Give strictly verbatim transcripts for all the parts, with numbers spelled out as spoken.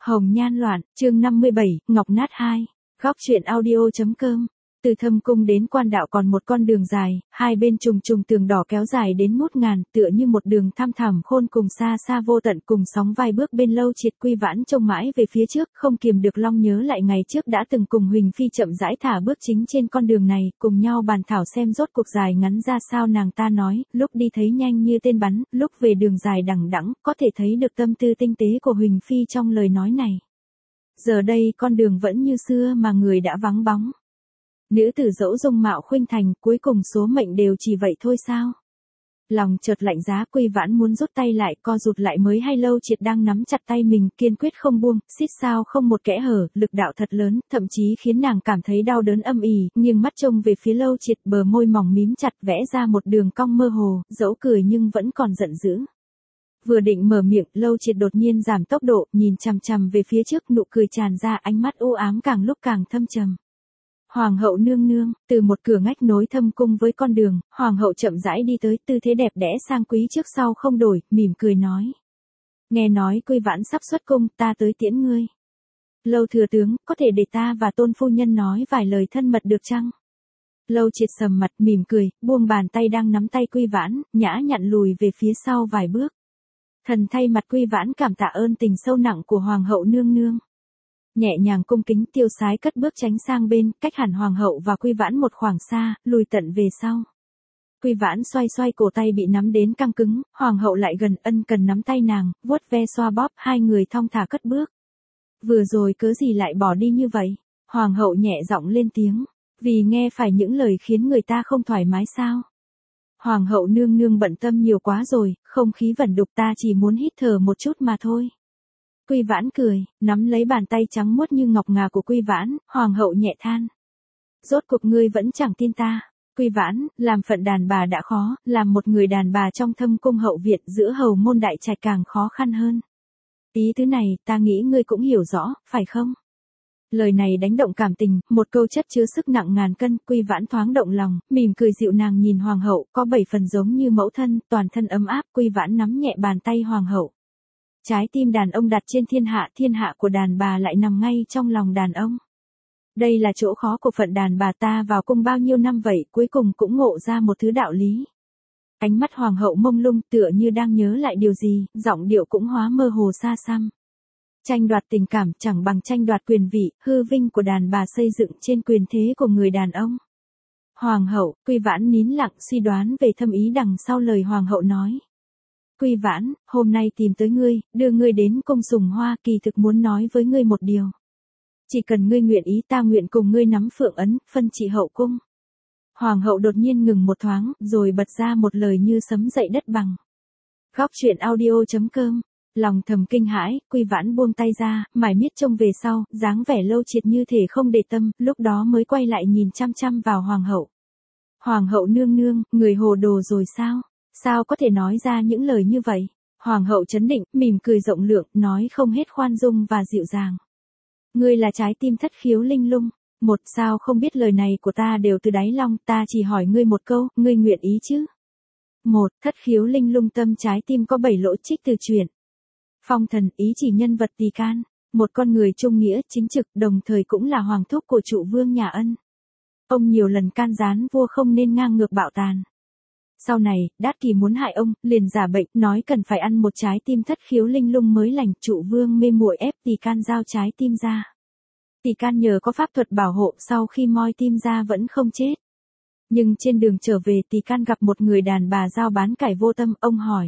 Hồng nhan loạn, chương năm mươi bảy, Ngọc nát hai. Góc truyện audio.com. Từ Thâm Cung đến Quan Đạo còn một con đường dài, hai bên trùng trùng tường đỏ kéo dài đến ngút ngàn, tựa như một đường thăm thẳm khôn cùng xa xa vô tận, cùng sóng vai bước bên Lâu Triệt Quy Vãn trông mãi về phía trước, không kiềm được long nhớ lại ngày trước đã từng cùng Huỳnh Phi chậm rãi thả bước chính trên con đường này, cùng nhau bàn thảo xem rốt cuộc dài ngắn ra sao. Nàng ta nói, lúc đi thấy nhanh như tên bắn, lúc về đường dài đằng đẵng, có thể thấy được tâm tư tinh tế của Huỳnh Phi trong lời nói này. Giờ đây con đường vẫn như xưa mà người đã vắng bóng. Nữ tử dẫu dung mạo khuynh thành, cuối cùng số mệnh đều chỉ vậy thôi sao? Lòng chợt lạnh giá, Quy Vãn muốn rút tay lại, co rụt lại mới hay Lâu Triệt đang nắm chặt tay mình, kiên quyết không buông, xít sao không một kẽ hở, lực đạo thật lớn, thậm chí khiến nàng cảm thấy đau đớn âm ỉ, nhưng mắt trông về phía Lâu Triệt, bờ môi mỏng mím chặt, vẽ ra một đường cong mơ hồ, dẫu cười nhưng vẫn còn giận dữ. Vừa định mở miệng, Lâu Triệt đột nhiên giảm tốc độ, nhìn chằm chằm về phía trước, nụ cười tràn ra, ánh mắt u ám càng lúc càng thâm trầm. Hoàng hậu nương nương, từ một cửa ngách nối Thâm Cung với con đường, hoàng hậu chậm rãi đi tới, tư thế đẹp đẽ sang quý trước sau không đổi, mỉm cười nói. Nghe nói Quy Vãn sắp xuất cung, ta tới tiễn ngươi. Lâu thừa tướng, có thể để ta và Tôn phu nhân nói vài lời thân mật được chăng? Lâu Triệt sầm mặt, mỉm cười, buông bàn tay đang nắm tay Quy Vãn, nhã nhặn lùi về phía sau vài bước. Thần thay mặt Quy Vãn cảm tạ ơn tình sâu nặng của hoàng hậu nương nương. Nhẹ nhàng cung kính, tiêu sái cất bước tránh sang bên, cách hẳn hoàng hậu và Quy Vãn một khoảng xa, lùi tận về sau. Quy Vãn xoay xoay cổ tay bị nắm đến căng cứng, hoàng hậu lại gần ân cần nắm tay nàng, vuốt ve xoa bóp, hai người thong thả cất bước. Vừa rồi cớ gì lại bỏ đi như vậy? Hoàng hậu nhẹ giọng lên tiếng, vì nghe phải những lời khiến người ta không thoải mái sao? Hoàng hậu nương nương bận tâm nhiều quá rồi, không khí vẩn đục, ta chỉ muốn hít thở một chút mà thôi. Quy Vãn cười, nắm lấy bàn tay trắng muốt như ngọc ngà của Quy Vãn, hoàng hậu nhẹ than. Rốt cuộc ngươi vẫn chẳng tin ta. Quy Vãn, làm phận đàn bà đã khó, làm một người đàn bà trong Thâm Cung hậu viện giữa hầu môn đại trạch càng khó khăn hơn. Ý thứ này, ta nghĩ ngươi cũng hiểu rõ, phải không? Lời này đánh động cảm tình, một câu chất chứa sức nặng ngàn cân, Quy Vãn thoáng động lòng, mỉm cười dịu nàng nhìn hoàng hậu, có bảy phần giống như mẫu thân, toàn thân ấm áp. Quy Vãn nắm nhẹ bàn tay hoàng hậu. Trái tim đàn ông đặt trên thiên hạ, thiên hạ của đàn bà lại nằm ngay trong lòng đàn ông. Đây là chỗ khó của phận đàn bà, ta vào cung bao nhiêu năm vậy, cuối cùng cũng ngộ ra một thứ đạo lý. Ánh mắt hoàng hậu mông lung, tựa như đang nhớ lại điều gì, giọng điệu cũng hóa mơ hồ xa xăm. Tranh đoạt tình cảm chẳng bằng tranh đoạt quyền vị, hư vinh của đàn bà xây dựng trên quyền thế của người đàn ông. Hoàng hậu, Quy Vãn nín lặng suy đoán về thâm ý đằng sau lời hoàng hậu nói. Quy Vãn, hôm nay tìm tới ngươi, đưa ngươi đến cung Sùng Hoa, kỳ thực muốn nói với ngươi một điều. Chỉ cần ngươi nguyện ý, ta nguyện cùng ngươi nắm phượng ấn, phân trị hậu cung. Hoàng hậu đột nhiên ngừng một thoáng, rồi bật ra một lời như sấm dậy đất bằng. Góc truyện audio.com. Lòng thầm kinh hãi, Quy Vãn buông tay ra, mải miết trông về sau, dáng vẻ Lâu Triệt như thể không để tâm, lúc đó mới quay lại nhìn chăm chăm vào hoàng hậu. Hoàng hậu nương nương, người hồ đồ rồi sao? Sao có thể nói ra những lời như vậy? Hoàng hậu trấn định, mỉm cười rộng lượng, nói không hết khoan dung và dịu dàng. Ngươi là trái tim thất khiếu linh lung. Một, sao không biết lời này của ta đều từ đáy lòng, ta chỉ hỏi ngươi một câu, ngươi nguyện ý chứ? Một, thất khiếu linh lung tâm trái tim có bảy lỗ, trích từ truyện. Phong Thần, ý chỉ nhân vật Tỳ Can, một con người trung nghĩa, chính trực, đồng thời cũng là hoàng thúc của trụ vương nhà Ân. Ông nhiều lần can gián vua không nên ngang ngược bạo tàn. Sau này, Đát Kỳ muốn hại ông, liền giả bệnh, nói cần phải ăn một trái tim thất khiếu linh lung mới lành, trụ vương mê muội ép Tỳ Can giao trái tim ra. Tỳ Can nhờ có pháp thuật bảo hộ, sau khi moi tim ra vẫn không chết. Nhưng trên đường trở về, Tỳ Can gặp một người đàn bà giao bán cải vô tâm, ông hỏi.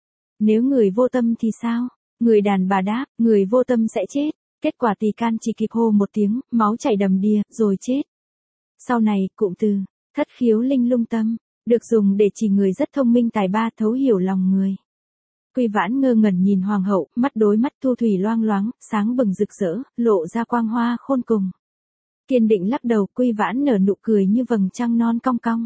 Nếu người vô tâm thì sao? Người đàn bà đáp, người vô tâm sẽ chết. Kết quả Tỳ Can chỉ kịp hô một tiếng, máu chảy đầm đìa, rồi chết. Sau này, cụm từ, thất khiếu linh lung tâm, được dùng để chỉ người rất thông minh tài ba, thấu hiểu lòng người. Quy Vãn ngơ ngẩn nhìn hoàng hậu, mắt đối mắt thu thủy loang loáng, sáng bừng rực rỡ, lộ ra quang hoa khôn cùng. Kiên định lắc đầu, Quy Vãn nở nụ cười như vầng trăng non cong cong.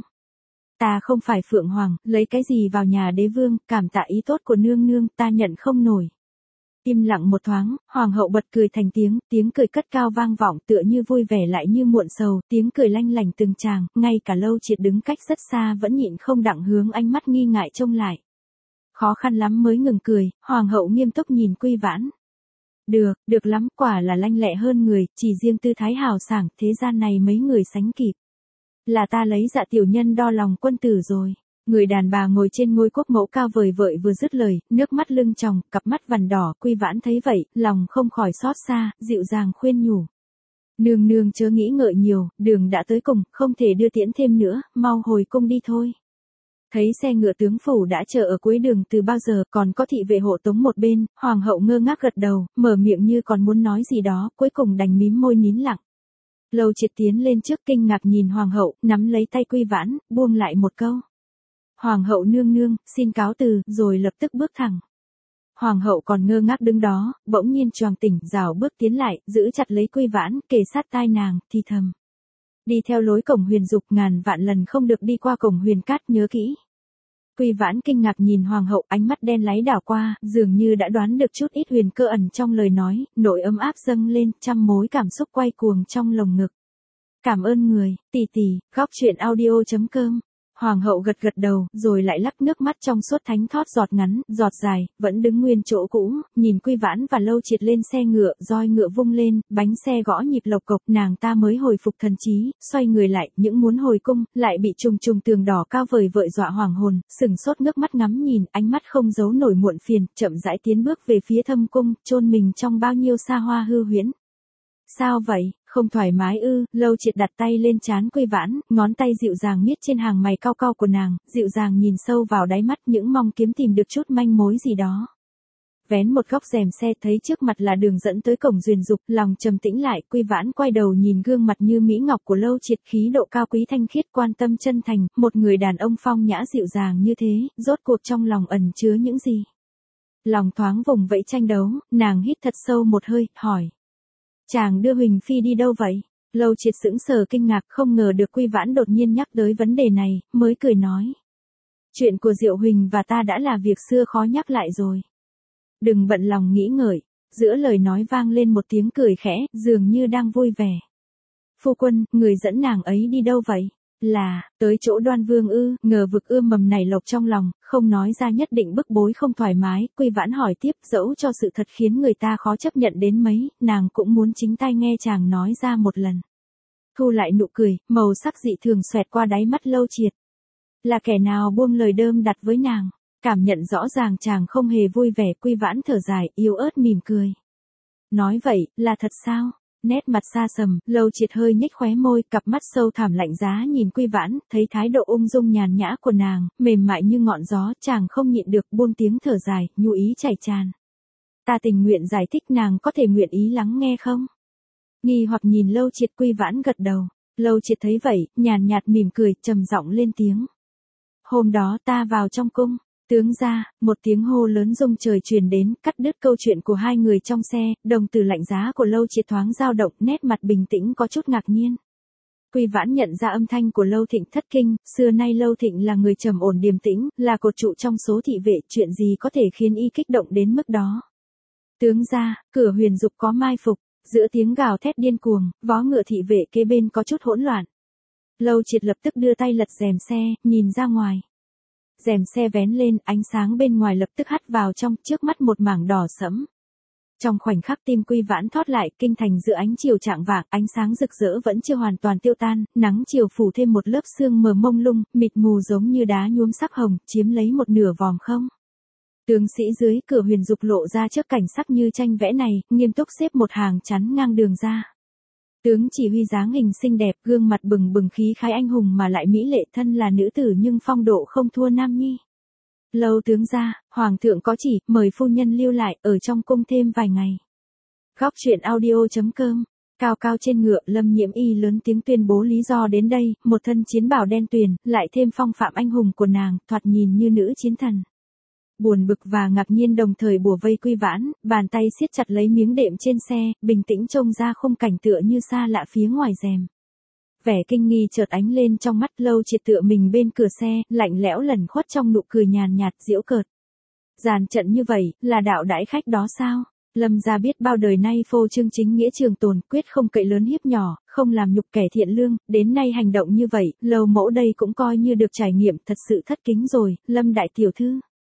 Ta không phải phượng hoàng, lấy cái gì vào nhà đế vương, cảm tạ ý tốt của nương nương, ta nhận không nổi. Im lặng một thoáng, hoàng hậu bật cười thành tiếng, tiếng cười cất cao vang vọng, tựa như vui vẻ lại như muộn sầu, tiếng cười lanh lảnh từng tràng, ngay cả Lâu Triệt đứng cách rất xa vẫn nhịn không đặng hướng ánh mắt nghi ngại trông lại. Khó khăn lắm mới ngừng cười, hoàng hậu nghiêm túc nhìn Quy Vãn. Được, được lắm, quả là lanh lẹ hơn người, chỉ riêng tư thái hào sảng, thế gian này mấy người sánh kịp. Là ta lấy dạ tiểu nhân đo lòng quân tử rồi. Người đàn bà ngồi trên ngôi quốc mẫu cao vời vợi vừa dứt lời, nước mắt lưng tròng, cặp mắt vằn đỏ, Quy Vãn thấy vậy, lòng không khỏi xót xa, dịu dàng khuyên nhủ. Nương nương chớ nghĩ ngợi nhiều, đường đã tới cùng, không thể đưa tiễn thêm nữa, mau hồi cung đi thôi. Thấy xe ngựa tướng phủ đã chờ ở cuối đường từ bao giờ, còn có thị vệ hộ tống một bên, hoàng hậu ngơ ngác gật đầu, mở miệng như còn muốn nói gì đó, cuối cùng đành mím môi nín lặng. Lâu Triệt tiến lên trước kinh ngạc nhìn hoàng hậu, nắm lấy tay Quy Vãn, buông lại một câu. Hoàng hậu nương nương, xin cáo từ, rồi lập tức bước thẳng. Hoàng hậu còn ngơ ngác đứng đó, bỗng nhiên choàng tỉnh, rảo bước tiến lại, giữ chặt lấy Quy Vãn, kề sát tai nàng, thì thầm. Đi theo lối cổng Huyền Dục, ngàn vạn lần không được đi qua cổng Huyền Cát, nhớ kỹ. Quy Vãn kinh ngạc nhìn hoàng hậu, ánh mắt đen láy đảo qua, dường như đã đoán được chút ít huyền cơ ẩn trong lời nói, nỗi ấm áp dâng lên, trăm mối cảm xúc quay cuồng trong lồng ngực. Cảm ơn người, tỷ tỷ, góc truyện audio chấm com. Hoàng hậu gật gật đầu, rồi lại lắc nước mắt trong suốt thánh thót giọt ngắn, giọt dài, vẫn đứng nguyên chỗ cũ, nhìn Quy Vãn và Lâu Triệt lên xe ngựa, roi ngựa vung lên, bánh xe gõ nhịp lộc cộc, nàng ta mới hồi phục thần trí, xoay người lại, những muốn hồi cung, lại bị trùng trùng tường đỏ cao vời vợi dọa hoàng hồn, sừng sốt ngước mắt ngắm nhìn, ánh mắt không giấu nổi muộn phiền, chậm rãi tiến bước về phía thâm cung, chôn mình trong bao nhiêu xa hoa hư huyễn. Sao vậy, không thoải mái ư? Lâu Triệt đặt tay lên trán Quy Vãn, ngón tay dịu dàng miết trên hàng mày cau cau của nàng, dịu dàng nhìn sâu vào đáy mắt, những mong kiếm tìm được chút manh mối gì đó. Vén một góc rèm xe thấy trước mặt là đường dẫn tới cổng Huyền Dục, lòng trầm tĩnh lại, Quy Vãn quay đầu nhìn gương mặt như mỹ ngọc của Lâu Triệt, khí độ cao quý thanh khiết, quan tâm chân thành, một người đàn ông phong nhã dịu dàng như thế, rốt cuộc trong lòng ẩn chứa những gì? Lòng thoáng vùng vẫy tranh đấu, nàng hít thật sâu một hơi, hỏi. Chàng đưa Huỳnh Phi đi đâu vậy? Lâu Triệt sững sờ kinh ngạc, không ngờ được Quy Vãn đột nhiên nhắc tới vấn đề này, mới cười nói. Chuyện của Diệu Huỳnh và ta đã là việc xưa khó nhắc lại rồi. Đừng bận lòng nghĩ ngợi, giữa lời nói vang lên một tiếng cười khẽ, dường như đang vui vẻ. Phu quân, người dẫn nàng ấy đi đâu vậy? Là, tới chỗ Đoan Vương ư? Ngờ vực ươm mầm nảy lộc trong lòng, không nói ra nhất định bức bối không thoải mái, Quy Vãn hỏi tiếp, dẫu cho sự thật khiến người ta khó chấp nhận đến mấy, nàng cũng muốn chính tai nghe chàng nói ra một lần. Thu lại nụ cười, màu sắc dị thường xoẹt qua đáy mắt Lâu Triệt. Là kẻ nào buông lời đơm đặt với nàng? Cảm nhận rõ ràng chàng không hề vui vẻ, Quy Vãn thở dài, yếu ớt mỉm cười. Nói vậy, là thật sao? Nét mặt xa sầm, Lâu Triệt hơi nhếch khóe môi, cặp mắt sâu thẳm lạnh giá nhìn Quy Vãn, thấy thái độ ung dung nhàn nhã của nàng, mềm mại như ngọn gió, chàng không nhịn được buông tiếng thở dài, nhu ý chảy tràn. Ta tình nguyện giải thích, nàng có thể nguyện ý lắng nghe không? Nghi hoặc nhìn Lâu Triệt, Quy Vãn gật đầu. Lâu Triệt thấy vậy, nhàn nhạt mỉm cười, trầm giọng lên tiếng. Hôm đó ta vào trong cung. Tướng ra, một tiếng hô lớn rung trời truyền đến, cắt đứt câu chuyện của hai người trong xe, đồng tử lạnh giá của Lâu Triệt thoáng dao động, nét mặt bình tĩnh có chút ngạc nhiên. Quy Vãn nhận ra âm thanh của Lâu Thịnh thất kinh, xưa nay Lâu Thịnh là người trầm ổn điềm tĩnh, là cột trụ trong số thị vệ, chuyện gì có thể khiến y kích động đến mức đó. Tướng ra, cửa Huyền Dục có mai phục, giữa tiếng gào thét điên cuồng, vó ngựa thị vệ kế bên có chút hỗn loạn. Lâu Triệt lập tức đưa tay lật rèm xe, nhìn ra ngoài. Rèm xe vén lên, ánh sáng bên ngoài lập tức hắt vào trong, trước mắt một mảng đỏ sẫm. Trong khoảnh khắc tim Quy Vãn thót lại, kinh thành giữa ánh chiều chạng vạng, ánh sáng rực rỡ vẫn chưa hoàn toàn tiêu tan, nắng chiều phủ thêm một lớp sương mờ mông lung, mịt mù giống như đá nhuốm sắc hồng, chiếm lấy một nửa vòm không. Tướng sĩ dưới cửa Huyền Dục lộ ra trước cảnh sắc như tranh vẽ này, nghiêm túc xếp một hàng chắn ngang đường ra. Tướng chỉ huy dáng hình xinh đẹp, gương mặt bừng bừng khí khái anh hùng mà lại mỹ lệ, thân là nữ tử nhưng phong độ không thua nam nhi. Lâu tướng gia, hoàng thượng có chỉ, mời phu nhân lưu lại, ở trong cung thêm vài ngày. Góc truyện audio chấm com. Cao cao trên ngựa, Lâm Nhiễm Y lớn tiếng tuyên bố lý do đến đây, một thân chiến bào đen tuyền, lại thêm phong phạm anh hùng của nàng, thoạt nhìn như nữ chiến thần. Buồn bực và ngạc nhiên đồng thời bủa vây Quy Vãn, bàn tay siết chặt lấy miếng đệm trên xe, bình tĩnh trông ra khung cảnh tựa như xa lạ phía ngoài rèm. Vẻ kinh nghi chợt ánh lên trong mắt. Lâu Triệt tựa mình bên cửa xe, lạnh lẽo lẩn khuất trong nụ cười nhàn nhạt giễu cợt. Giàn trận như vậy, là đạo đãi khách đó sao? Lâm gia biết bao đời nay phô trương chính nghĩa trường tồn, quyết không cậy lớn hiếp nhỏ, không làm nhục kẻ thiện lương, đến nay hành động như vậy, Lâu mẫu đây cũng coi như được trải nghiệm, thật sự thất kính rồi, Lâm đại tiểu thư.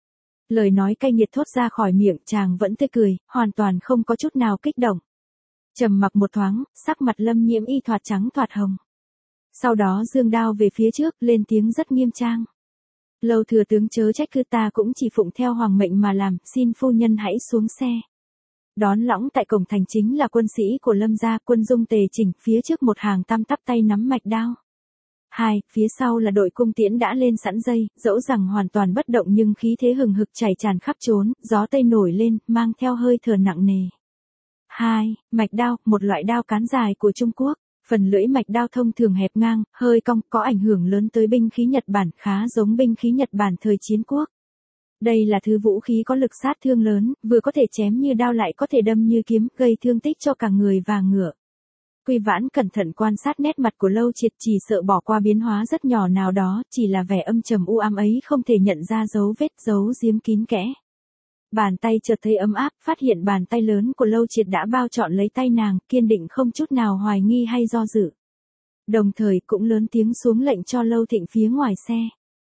Lời nói cay nghiệt thốt ra khỏi miệng chàng vẫn tươi cười, hoàn toàn không có chút nào kích động. Trầm mặc một thoáng, sắc mặt Lâm Nhiễm Y thoạt trắng thoạt hồng. Sau đó giương đao về phía trước, lên tiếng rất nghiêm trang. Lâu thừa tướng chớ trách cứ, ta cũng chỉ phụng theo hoàng mệnh mà làm, xin phu nhân hãy xuống xe. Đón lõng tại cổng thành chính là quân sĩ của Lâm gia, quân dung tề chỉnh, phía trước một hàng tam tắp tay nắm mạch đao. Hai, phía sau là đội cung tiễn đã lên sẵn dây, dẫu rằng hoàn toàn bất động nhưng khí thế hừng hực chảy tràn khắp trốn, gió tây nổi lên, mang theo hơi thở nặng nề. Hai, mạch đao, một loại đao cán dài của Trung Quốc. Phần lưỡi mạch đao thông thường hẹp ngang, hơi cong, có ảnh hưởng lớn tới binh khí Nhật Bản, khá giống binh khí Nhật Bản thời chiến quốc. Đây là thứ vũ khí có lực sát thương lớn, vừa có thể chém như đao lại có thể đâm như kiếm, gây thương tích cho cả người và ngựa. Quy Vãn cẩn thận quan sát nét mặt của Lâu Triệt, chỉ sợ bỏ qua biến hóa rất nhỏ nào đó, chỉ là vẻ âm trầm u ám ấy không thể nhận ra dấu vết giấu giếm kín kẽ. Bàn tay chợt thấy ấm áp, phát hiện bàn tay lớn của Lâu Triệt đã bao trọn lấy tay nàng, kiên định không chút nào hoài nghi hay do dự. Đồng thời cũng lớn tiếng xuống lệnh cho Lâu Thịnh phía ngoài xe.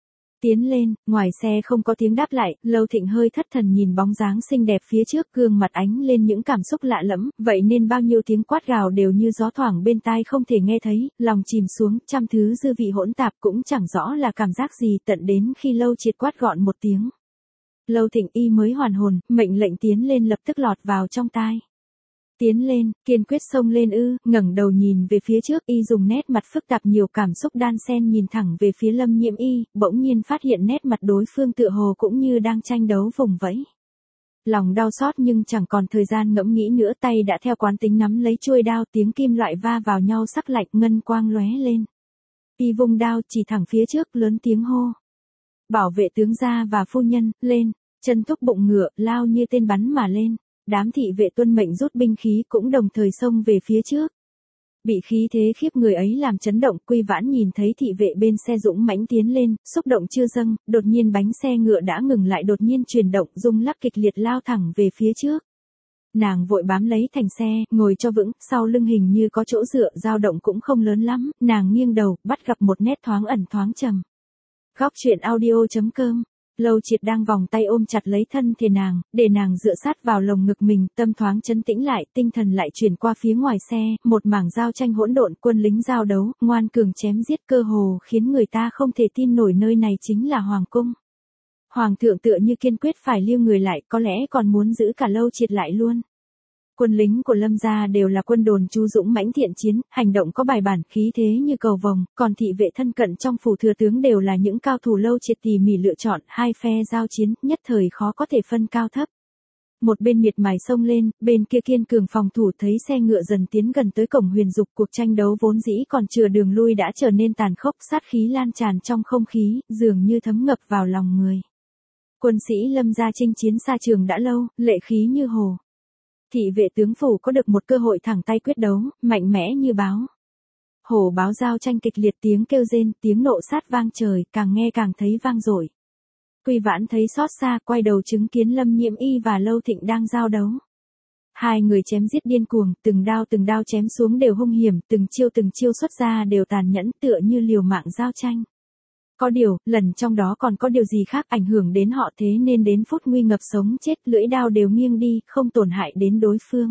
Tiến lên, ngoài xe không có tiếng đáp lại, Lâu Thịnh hơi thất thần nhìn bóng dáng xinh đẹp phía trước, gương mặt ánh lên những cảm xúc lạ lẫm, vậy nên bao nhiêu tiếng quát gào đều như gió thoảng bên tai không thể nghe thấy, lòng chìm xuống, trăm thứ dư vị hỗn tạp cũng chẳng rõ là cảm giác gì, tận đến khi Lâu Triệt quát gọn một tiếng. Lâu Thịnh Y mới hoàn hồn, mệnh lệnh tiến lên lập tức lọt vào trong tai. Tiến lên, kiên quyết xông lên ư, ngẩng đầu nhìn về phía trước, Y dùng nét mặt phức tạp nhiều cảm xúc đan xen nhìn thẳng về phía Lâm Nhiễm Y, bỗng nhiên phát hiện nét mặt đối phương tựa hồ cũng như đang tranh đấu vùng vẫy. Lòng đau xót nhưng chẳng còn thời gian ngẫm nghĩ nữa, tay đã theo quán tính nắm lấy chuôi đao, tiếng kim loại va vào nhau sắc lạnh, ngân quang lóe lên. Y vung đao chỉ thẳng phía trước, lớn tiếng hô. Bảo vệ tướng gia và phu nhân, lên, chân thúc bụng ngựa, lao như tên bắn mà lên. Đám thị vệ tuân mệnh rút binh khí cũng đồng thời xông về phía trước. Bị khí thế khiếp người ấy làm chấn động, Quy Vãn nhìn thấy thị vệ bên xe dũng mãnh tiến lên, xúc động chưa dâng, đột nhiên bánh xe ngựa đã ngừng lại, đột nhiên chuyển động, rung lắc kịch liệt lao thẳng về phía trước. Nàng vội bám lấy thành xe, ngồi cho vững, sau lưng hình như có chỗ dựa, dao động cũng không lớn lắm, nàng nghiêng đầu, bắt gặp một nét thoáng ẩn thoáng trầm. Góc truyện audio chấm com. Lâu Triệt đang vòng tay ôm chặt lấy thân thể nàng, để nàng dựa sát vào lồng ngực mình, tâm thoáng trấn tĩnh lại, tinh thần lại chuyển qua phía ngoài xe, một mảng giao tranh hỗn độn, quân lính giao đấu, ngoan cường chém giết, cơ hồ khiến người ta không thể tin nổi nơi này chính là hoàng cung. Hoàng thượng tựa như kiên quyết phải lưu người lại, có lẽ còn muốn giữ cả Lâu Triệt lại luôn. Quân lính của Lâm gia đều là quân đồn chú dũng mãnh thiện chiến, hành động có bài bản, khí thế như cầu vồng, còn thị vệ thân cận trong phủ thừa tướng đều là những cao thủ Lâu Triệt tỉ mỉ lựa chọn, hai phe giao chiến, nhất thời khó có thể phân cao thấp. Một bên miệt mài xông lên, bên kia kiên cường phòng thủ, thấy xe ngựa dần tiến gần tới cổng Huyền Dục, cuộc tranh đấu vốn dĩ còn chừa đường lui đã trở nên tàn khốc, sát khí lan tràn trong không khí, dường như thấm ngập vào lòng người. Quân sĩ Lâm gia chinh chiến xa trường đã lâu, lệ khí như hồ. Thị vệ tướng phủ có được một cơ hội thẳng tay quyết đấu, mạnh mẽ như báo. Hổ báo giao tranh kịch liệt, tiếng kêu rên, tiếng nộ sát vang trời, càng nghe càng thấy vang dội. Quy Vãn thấy xót xa, quay đầu chứng kiến Lâm Nhiễm Y và Lâu Thịnh đang giao đấu. Hai người chém giết điên cuồng, từng đao từng đao chém xuống đều hung hiểm, từng chiêu từng chiêu xuất ra đều tàn nhẫn, tựa như liều mạng giao tranh. Có điều, lần trong đó còn có điều gì khác ảnh hưởng đến họ, thế nên đến phút nguy ngập sống chết, lưỡi đao đều nghiêng đi, không tổn hại đến đối phương.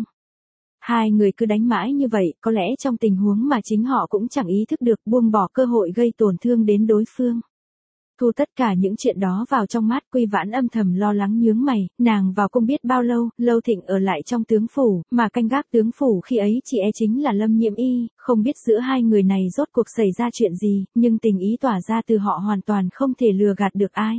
Hai người cứ đánh mãi như vậy, có lẽ trong tình huống mà chính họ cũng chẳng ý thức được, buông bỏ cơ hội gây tổn thương đến đối phương. Thu tất cả những chuyện đó vào trong mắt, Quy Vãn âm thầm lo lắng nhướng mày, nàng vào cung biết bao lâu, Lâu Thịnh ở lại trong tướng phủ, mà canh gác tướng phủ khi ấy chỉ e chính là Lâm Nhiễm Y, không biết giữa hai người này rốt cuộc xảy ra chuyện gì, nhưng tình ý tỏa ra từ họ hoàn toàn không thể lừa gạt được ai.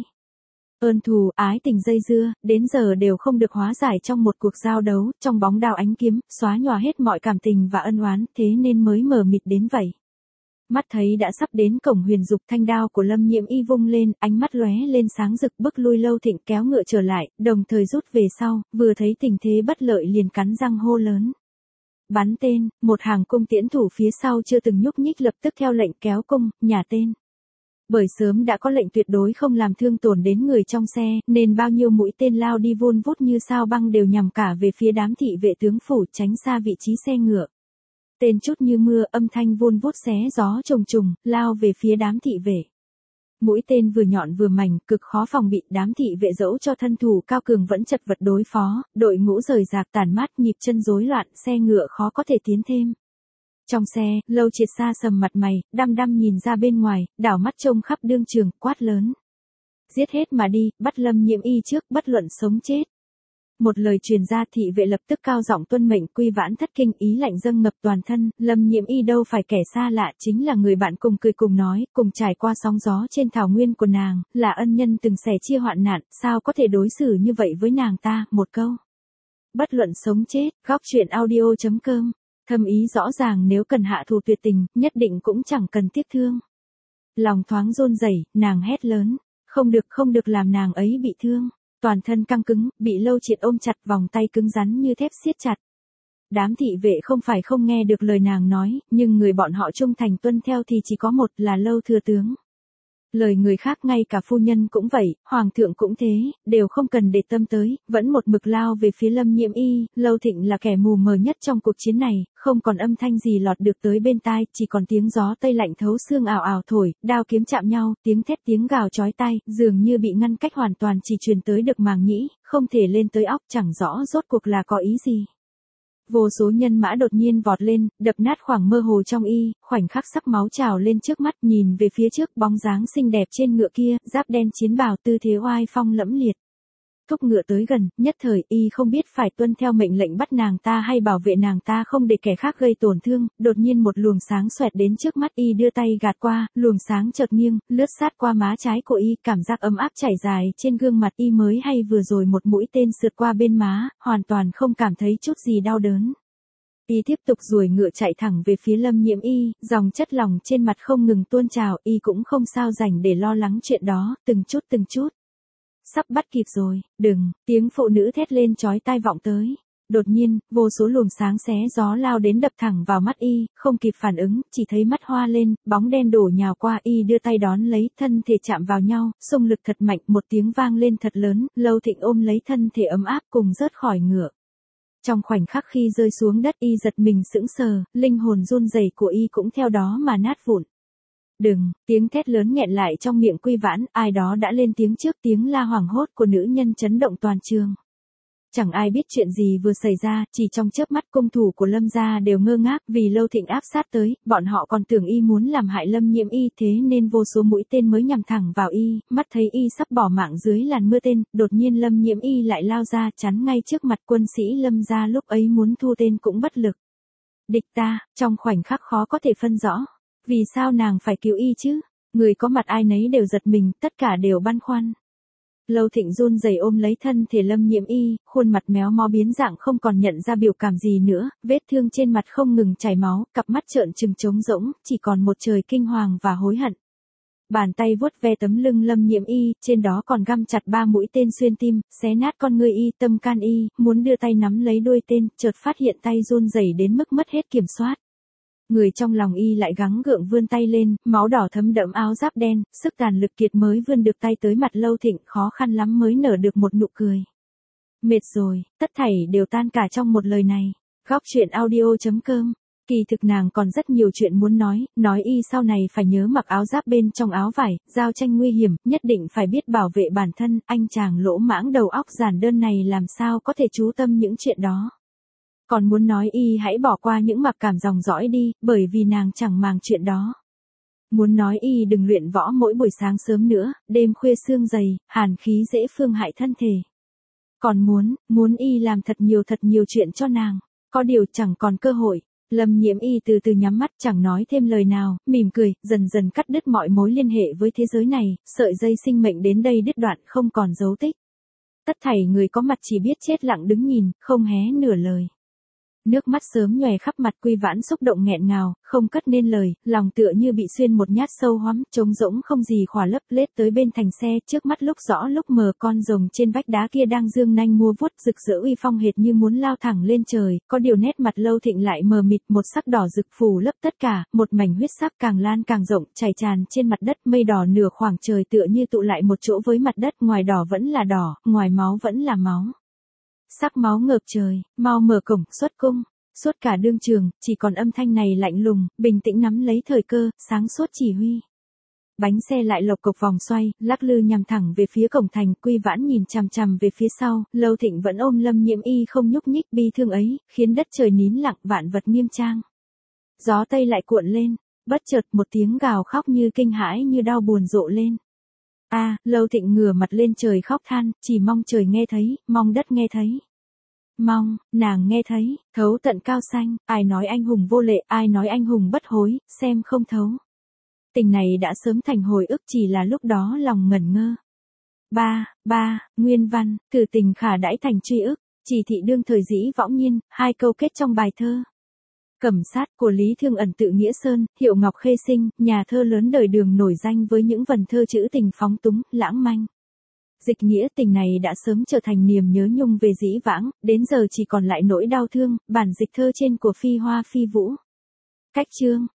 Ơn thù, ái tình dây dưa, đến giờ đều không được hóa giải trong một cuộc giao đấu, trong bóng đao ánh kiếm, xóa nhòa hết mọi cảm tình và ân oán, thế nên mới mờ mịt đến vậy. Mắt thấy đã sắp đến cổng Huyền Dục, thanh đao của Lâm Nhiễm Y vung lên, ánh mắt lóe lên sáng rực, bức lui Lâu Thịnh, kéo ngựa trở lại, đồng thời rút về sau, vừa thấy tình thế bất lợi liền cắn răng hô lớn. Bắn tên, một hàng cung tiễn thủ phía sau chưa từng nhúc nhích lập tức theo lệnh kéo cung, nhả tên. Bởi sớm đã có lệnh tuyệt đối không làm thương tổn đến người trong xe, nên bao nhiêu mũi tên lao đi vun vút như sao băng đều nhằm cả về phía đám thị vệ tướng phủ, tránh xa vị trí xe ngựa. Tên chút như mưa, âm thanh vun vút xé gió trùng trùng, lao về phía đám thị vệ. Mũi tên vừa nhọn vừa mảnh, cực khó phòng bị, đám thị vệ dẫu cho thân thủ cao cường vẫn chật vật đối phó, đội ngũ rời rạc tản mát, nhịp chân rối loạn, xe ngựa khó có thể tiến thêm. Trong xe, Lâu Triệt xa sầm mặt mày, đăm đăm nhìn ra bên ngoài, đảo mắt trông khắp đương trường, quát lớn. Giết hết mà đi, bắt Lâm Nhiễm Y trước, bất luận sống chết. Một lời truyền ra, thị vệ lập tức cao giọng tuân mệnh, Quy Vãn thất kinh, ý lạnh dâng ngập toàn thân, Lâm Nhiễm Y đâu phải kẻ xa lạ, chính là người bạn cùng cười cùng nói, cùng trải qua sóng gió trên thảo nguyên của nàng, là ân nhân từng sẻ chia hoạn nạn, sao có thể đối xử như vậy với nàng ta, một câu. Bất luận sống chết, góc truyện audio chấm com, thâm ý rõ ràng, nếu cần hạ thù tuyệt tình, nhất định cũng chẳng cần tiếc thương. Lòng thoáng run rẩy, nàng hét lớn, không được không được làm nàng ấy bị thương. Toàn thân căng cứng, bị Lâu Triệt ôm chặt, vòng tay cứng rắn như thép siết chặt. Đám thị vệ không phải không nghe được lời nàng nói, nhưng người bọn họ trung thành tuân theo thì chỉ có một, là Lâu thừa tướng. Lời người khác ngay cả phu nhân cũng vậy, hoàng thượng cũng thế, đều không cần để tâm tới, vẫn một mực lao về phía Lâm Nhiễm Y. Lâu Thịnh là kẻ mù mờ nhất trong cuộc chiến này, không còn âm thanh gì lọt được tới bên tai, chỉ còn tiếng gió tây lạnh thấu xương ào ào thổi, đao kiếm chạm nhau, tiếng thét tiếng gào chói tai, dường như bị ngăn cách hoàn toàn, chỉ truyền tới được màng nhĩ, không thể lên tới óc, chẳng rõ rốt cuộc là có ý gì. Vô số nhân mã đột nhiên vọt lên, đập nát khoảng mơ hồ trong y, khoảnh khắc sắc máu trào lên trước mắt, nhìn về phía trước, bóng dáng xinh đẹp trên ngựa kia, giáp đen chiến bào, tư thế oai phong lẫm liệt. Thúc ngựa tới gần, nhất thời y không biết phải tuân theo mệnh lệnh bắt nàng ta hay bảo vệ nàng ta không để kẻ khác gây tổn thương, đột nhiên một luồng sáng xoẹt đến trước mắt y, đưa tay gạt qua, luồng sáng chợt nghiêng, lướt sát qua má trái của y, cảm giác ấm áp chảy dài trên gương mặt y, mới hay vừa rồi một mũi tên sượt qua bên má, hoàn toàn không cảm thấy chút gì đau đớn. Y tiếp tục ruồi ngựa chạy thẳng về phía Lâm Nhiễm Y, dòng chất lỏng trên mặt không ngừng tuôn trào, y cũng không sao rảnh để lo lắng chuyện đó, từng chút từng chút. Sắp bắt kịp rồi, đừng, tiếng phụ nữ thét lên chói tai vọng tới. Đột nhiên, vô số luồng sáng xé gió lao đến đập thẳng vào mắt y, không kịp phản ứng, chỉ thấy mắt hoa lên, bóng đen đổ nhào qua y, đưa tay đón lấy, thân thể chạm vào nhau, xung lực thật mạnh, một tiếng vang lên thật lớn, Lâu Thịnh ôm lấy thân thể ấm áp cùng rớt khỏi ngựa. Trong khoảnh khắc khi rơi xuống đất, y giật mình sững sờ, linh hồn run rẩy của y cũng theo đó mà nát vụn. Đừng, tiếng thét lớn nghẹn lại trong miệng Quy Vãn, ai đó đã lên tiếng trước, tiếng la hoảng hốt của nữ nhân chấn động toàn trường. Chẳng ai biết chuyện gì vừa xảy ra, chỉ trong chớp mắt cung thủ của Lâm gia đều ngơ ngác, vì Lâu Thịnh áp sát tới, bọn họ còn tưởng y muốn làm hại Lâm Nhiễm Y, thế nên vô số mũi tên mới nhằm thẳng vào y, mắt thấy y sắp bỏ mạng dưới làn mưa tên, đột nhiên Lâm Nhiễm Y lại lao ra, chắn ngay trước mặt quân sĩ Lâm gia, lúc ấy muốn thu tên cũng bất lực. Địch ta, trong khoảnh khắc khó có thể phân rõ. Vì sao nàng phải cứu y chứ? Người có mặt ai nấy đều giật mình, tất cả đều băn khoăn. Lâu Thịnh run rẩy ôm lấy thân thể Lâm Nhiễm Y, khuôn mặt méo mó biến dạng, không còn nhận ra biểu cảm gì nữa, vết thương trên mặt không ngừng chảy máu, cặp mắt trợn trừng trống rỗng, chỉ còn một trời kinh hoàng và hối hận. Bàn tay vuốt ve tấm lưng Lâm Nhiễm Y, trên đó còn găm chặt ba mũi tên xuyên tim, xé nát con ngươi y, tâm can y, muốn đưa tay nắm lấy đuôi tên, chợt phát hiện tay run rẩy đến mức mất hết kiểm soát. Người trong lòng y lại gắng gượng vươn tay lên, máu đỏ thấm đẫm áo giáp đen, sức tàn lực kiệt mới vươn được tay tới mặt Lâu Thịnh, khó khăn lắm mới nở được một nụ cười. Mệt rồi, tất thảy đều tan cả trong một lời này. Góc truyện audio chấm com. Kỳ thực nàng còn rất nhiều chuyện muốn nói, nói y sau này phải nhớ mặc áo giáp bên trong áo vải, giao tranh nguy hiểm, nhất định phải biết bảo vệ bản thân, anh chàng lỗ mãng đầu óc giản đơn này làm sao có thể chú tâm những chuyện đó. Còn muốn nói y hãy bỏ qua những mặc cảm dòng dõi đi, bởi vì nàng chẳng màng chuyện đó. Muốn nói y đừng luyện võ mỗi buổi sáng sớm nữa, đêm khuya sương dày, hàn khí dễ phương hại thân thể. Còn muốn, muốn y làm thật nhiều thật nhiều chuyện cho nàng, có điều chẳng còn cơ hội. Lâm Nhiễm Y từ từ nhắm mắt, chẳng nói thêm lời nào, mỉm cười, dần dần cắt đứt mọi mối liên hệ với thế giới này, sợi dây sinh mệnh đến đây đứt đoạn, không còn dấu tích. Tất thảy người có mặt chỉ biết chết lặng đứng nhìn, không hé nửa lời. Nước mắt sớm nhòe khắp mặt, Quy Vãn xúc động nghẹn ngào, không cất nên lời, lòng tựa như bị xuyên một nhát sâu hoắm, trống rỗng không gì khỏa lấp, lết tới bên thành xe, trước mắt lúc rõ lúc mờ, con rồng trên vách đá kia đang dương nanh múa vuốt, rực rỡ uy phong hệt như muốn lao thẳng lên trời, có điều nét mặt Lâu Thịnh lại mờ mịt, một sắc đỏ rực phủ lấp tất cả, một mảnh huyết sắc càng lan càng rộng, chảy tràn trên mặt đất, mây đỏ nửa khoảng trời tựa như tụ lại một chỗ với mặt đất, ngoài đỏ vẫn là đỏ, ngoài máu vẫn là máu. Sắc máu ngợp trời, mau mở cổng, xuất cung. Suốt cả đương trường, chỉ còn âm thanh này lạnh lùng, bình tĩnh nắm lấy thời cơ, sáng suốt chỉ huy. Bánh xe lại lộc cộc vòng xoay, lắc lư nhằm thẳng về phía cổng thành, Quy Vãn nhìn chằm chằm về phía sau, Lâu Thịnh vẫn ôm Lâm Nhiễm Y không nhúc nhích, bi thương ấy, khiến đất trời nín lặng, vạn vật nghiêm trang. Gió tây lại cuộn lên, bất chợt một tiếng gào khóc như kinh hãi như đau buồn rộ lên. A, à, Lâu Thịnh ngửa mặt lên trời khóc than, chỉ mong trời nghe thấy, mong đất nghe thấy. Mong, nàng nghe thấy, thấu tận cao xanh, ai nói anh hùng vô lệ, ai nói anh hùng bất hối, xem không thấu. Tình này đã sớm thành hồi ức, chỉ là lúc đó lòng ngẩn ngơ. Ba, ba, nguyên văn, từ tình khả đãi thành truy ức, chỉ thị đương thời dĩ võng nhiên, hai câu kết trong bài thơ. Cẩm sát của Lý Thương Ẩn tự Nghĩa Sơn, hiệu Ngọc Khê Sinh, nhà thơ lớn đời Đường nổi danh với những vần thơ trữ tình phóng túng, lãng manh. Dịch nghĩa tình này đã sớm trở thành niềm nhớ nhung về dĩ vãng, đến giờ chỉ còn lại nỗi đau thương, bản dịch thơ trên của Phi Hoa Phi Vũ. Cách chương